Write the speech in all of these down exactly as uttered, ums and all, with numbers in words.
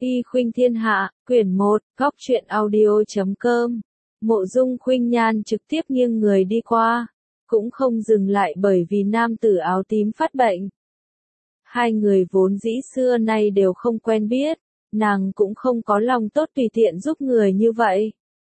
Y Khuynh Thiên Hạ, quyển một, góc truyện audio chấm com. Mộ Dung Khuynh Nhan trực tiếp nghiêng người đi qua, cũng không dừng lại bởi vì nam tử áo tím phát bệnh. Hai người vốn dĩ xưa nay đều không quen biết, nàng cũng không có lòng tốt tùy tiện giúp người như vậy.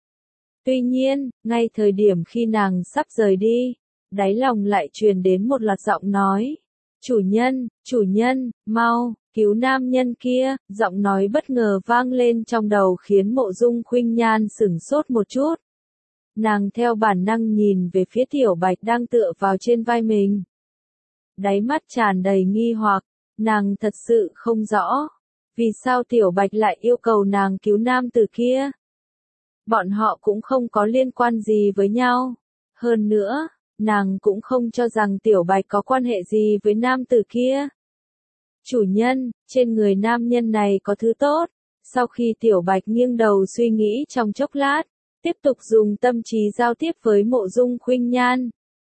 Tuy nhiên, ngay thời điểm khi nàng sắp rời đi, đáy lòng lại truyền đến một loạt giọng nói. Chủ nhân, chủ nhân, mau, cứu nam nhân kia, giọng nói bất ngờ vang lên trong đầu khiến Mộ Dung Khuynh Nhan sửng sốt một chút. Nàng theo bản năng nhìn về phía Tiểu Bạch đang tựa vào trên vai mình. Đáy mắt tràn đầy nghi hoặc, nàng thật sự không rõ, vì sao Tiểu Bạch lại yêu cầu nàng cứu nam tử kia. Bọn họ cũng không có liên quan gì với nhau. Hơn nữa, nàng cũng không cho rằng Tiểu Bạch có quan hệ gì với nam tử kia. Chủ nhân, trên người nam nhân này có thứ tốt. Sau khi Tiểu Bạch nghiêng đầu suy nghĩ trong chốc lát, tiếp tục dùng tâm trí giao tiếp với Mộ Dung Khuynh Nhan.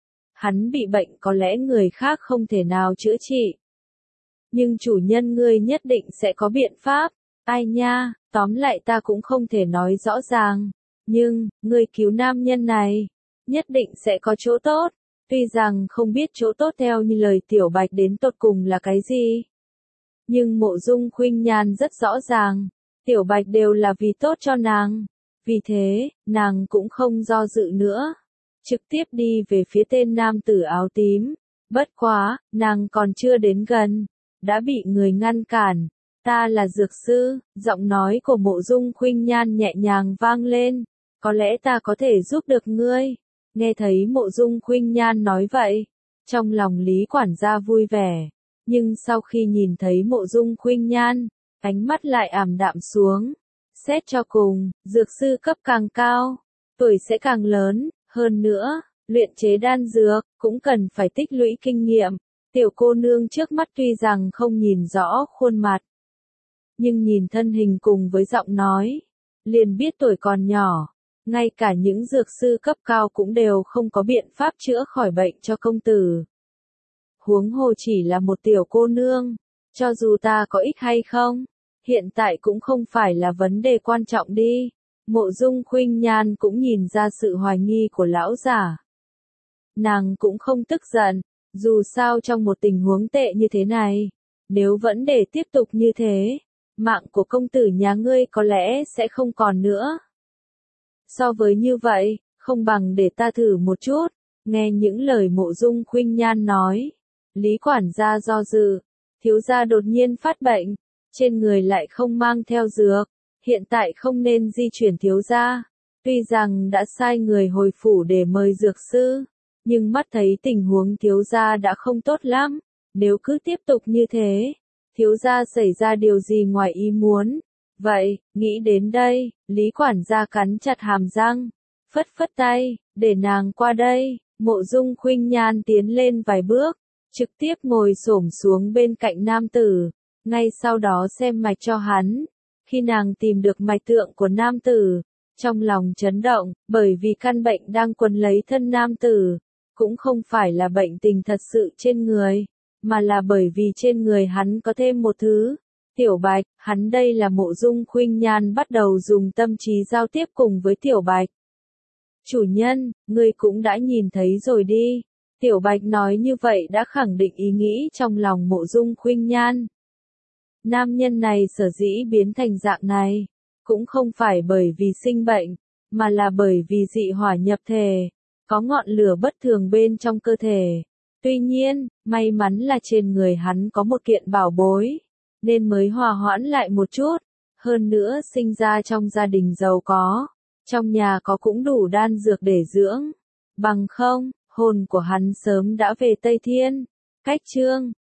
Hắn bị bệnh có lẽ người khác không thể nào chữa trị. Nhưng chủ nhân ngươi nhất định sẽ có biện pháp. Ai nha, tóm lại ta cũng không thể nói rõ ràng. Nhưng, ngươi cứu nam nhân này, nhất định sẽ có chỗ tốt. Tuy rằng không biết chỗ tốt theo như lời Tiểu Bạch đến tột cùng là cái gì. Nhưng Mộ Dung Khuynh Nhan rất rõ ràng, Tiểu Bạch đều là vì tốt cho nàng. Vì thế, nàng cũng không do dự nữa. Trực tiếp đi về phía tên nam tử áo tím. Bất quá, nàng còn chưa đến gần, đã bị người ngăn cản. Ta là dược sư, giọng nói của Mộ Dung Khuynh Nhan nhẹ nhàng vang lên. Có lẽ ta có thể giúp được ngươi. Nghe thấy Mộ Dung Khuynh Nhan nói vậy, trong lòng Lý quản gia vui vẻ. Nhưng sau khi nhìn thấy Mộ Dung Khuynh Nhan, ánh mắt lại ảm đạm xuống. Xét cho cùng, dược sư cấp càng cao, tuổi sẽ càng lớn, hơn nữa, luyện chế đan dược, cũng cần phải tích lũy kinh nghiệm. Tiểu cô nương trước mắt tuy rằng không nhìn rõ khuôn mặt, nhưng nhìn thân hình cùng với giọng nói, liền biết tuổi còn nhỏ. Ngay cả những dược sư cấp cao cũng đều không có biện pháp chữa khỏi bệnh cho công tử. Huống hồ chỉ là một tiểu cô nương, cho dù ta có ích hay không, hiện tại cũng không phải là vấn đề quan trọng đi. Mộ Dung Khuynh Nhan cũng nhìn ra sự hoài nghi của lão giả. Nàng cũng không tức giận, dù sao trong một tình huống tệ như thế này, nếu vẫn để tiếp tục như thế, mạng của công tử nhà ngươi có lẽ sẽ không còn nữa. So với như vậy, không bằng để ta thử một chút. Nghe những lời Mộ Dung Khuynh Nhan nói, Lý quản gia do dự. Thiếu gia đột nhiên phát bệnh, trên người lại không mang theo dược, hiện tại không nên di chuyển thiếu gia. Tuy rằng đã sai người hồi phủ để mời dược sư, nhưng mắt thấy tình huống thiếu gia đã không tốt lắm. Nếu cứ tiếp tục như thế, thiếu gia xảy ra điều gì ngoài ý muốn. Vậy, nghĩ đến đây, Lý quản gia cắn chặt hàm răng, phất phất tay, để nàng qua đây. Mộ Dung Khuynh Nhan tiến lên vài bước, trực tiếp ngồi xổm xuống bên cạnh nam tử, ngay sau đó xem mạch cho hắn. Khi nàng tìm được mạch tượng của nam tử, trong lòng chấn động, bởi vì căn bệnh đang quấn lấy thân nam tử, cũng không phải là bệnh tình thật sự trên người, mà là bởi vì trên người hắn có thêm một thứ. Tiểu Bạch, hắn đây là Mộ Dung Khuynh Nhan bắt đầu dùng tâm trí giao tiếp cùng với Tiểu Bạch. Chủ nhân, ngươi cũng đã nhìn thấy rồi đi. Tiểu Bạch nói như vậy đã khẳng định ý nghĩ trong lòng Mộ Dung Khuynh Nhan. Nam nhân này sở dĩ biến thành dạng này, cũng không phải bởi vì sinh bệnh, mà là bởi vì dị hỏa nhập thể, có ngọn lửa bất thường bên trong cơ thể. Tuy nhiên, may mắn là trên người hắn có một kiện bảo bối, nên mới hòa hoãn lại một chút. Hơn nữa sinh ra trong gia đình giàu có, trong nhà có cũng đủ đan dược để dưỡng. Bằng không, hồn của hắn sớm đã về Tây Thiên. Cách chương